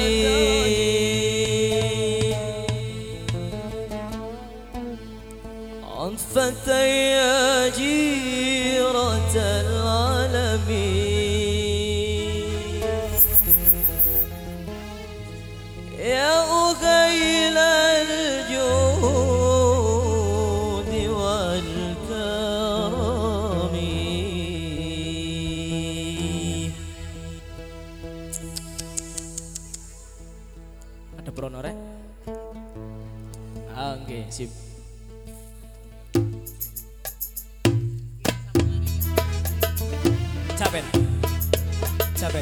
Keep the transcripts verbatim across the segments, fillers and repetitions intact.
عطفتي يا جيرة العالمين يا أغيل الجود والكرم. Ada pronore? Ah, oke, sip. Capek, capek.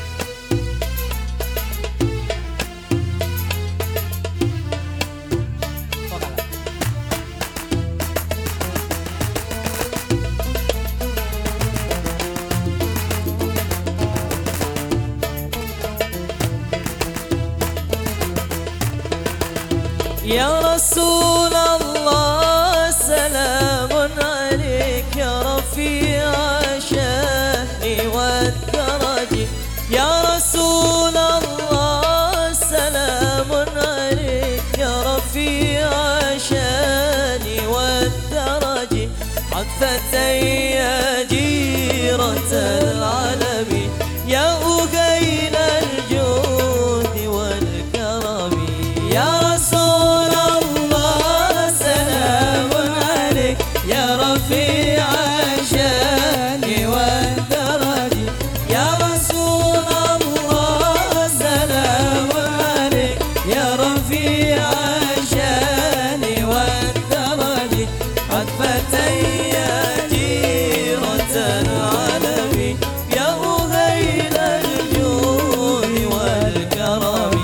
Vokal. Ya Rasulullah, salamun alaik ya Rafi'a والدرج. يا رسول الله سلام عليك يا رفيع الشان والدرج. عطفتي يا جيرة العالم يا أغيل الجود والكرم. يا رسول الله سلام عليك يا رفيع الشان والدرج. يا رسول الله سلام عليك يا رفيع الشان والدرج. عطفتي يا جيرة العالم يا أغيل الجود والكرم.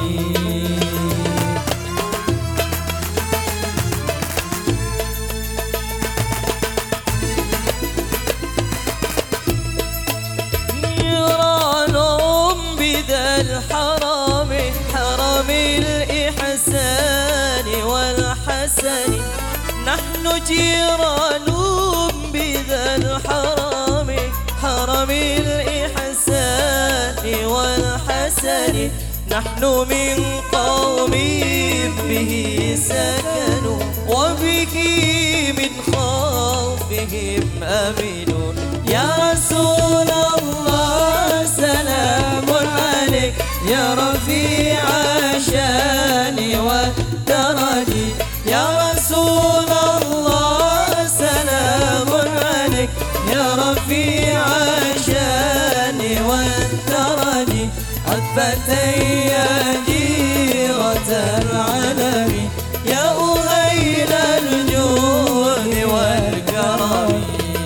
الحرام حرم الإحسان والحسن. نحن جيران بذا الحرام حرم الإحسان والحسن. نحن من قوم به سكنوا وبه من خوفهم أمنوا. يا رسول الله سلام عليك يا رفيع الشان والدرج. يا رسول الله سلام عليك يا رفيع الشان والدرج. عطفتي يا جيرة العالم يا أغيل الجود والكرم.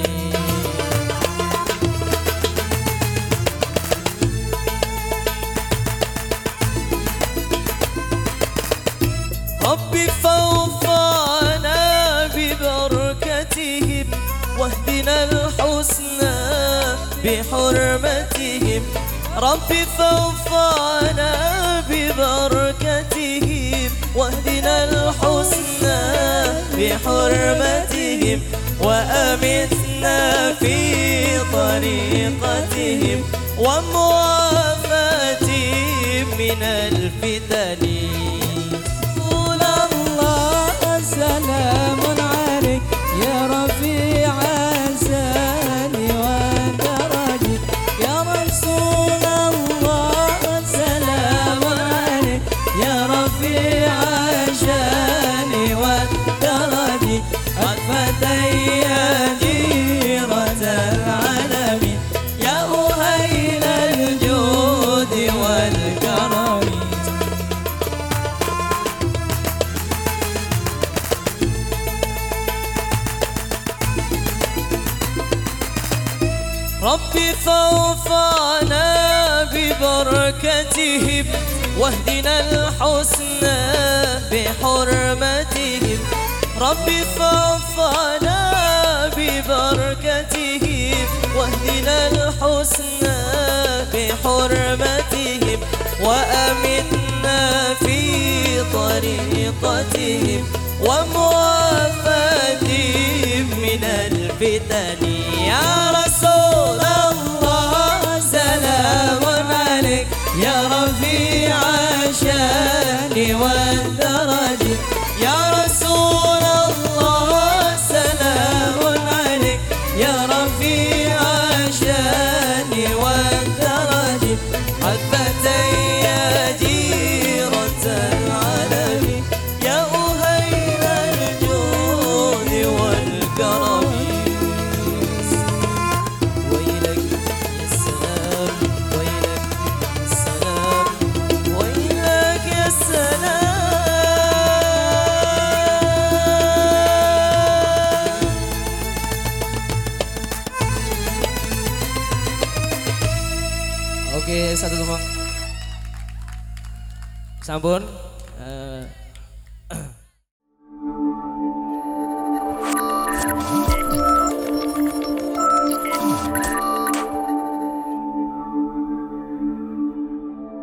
ربي فوفانا ببركتهم واهدنا الحسنى بحرمتهم. ربي فوفانا ببركتهم واهدنا الحسنى بحرمتهم. وأمتنا في طريقتهم ومعافاتهم من الفتن. سلام عليك يا رفيع الشان والدرج. يا رسول الله سلام عليك يا رفيع الشان والدرج. عطفتي يا جيرة العالم يا أغيل الجود والكرم. ربي فوفانا ببركتهم واهدنا الحسنى بحرمتهم. ربي فوفانا ببركتهم واهدنا الحسنى بحرمتهم. وأمتنا في طريقتهم ومعافاتهم من الفتن. يا رسول الله سلام عليك يا رفيع والدرج يا رسول الله سلام عليك يا رفيع الشان والدرج حبتي يا جيرة العالم يا أهيل الجود والكرم ويلك يا سلام ويلك يا سلام ويلك يا سلام. Oke, satu tepuk. Sampun. Uh,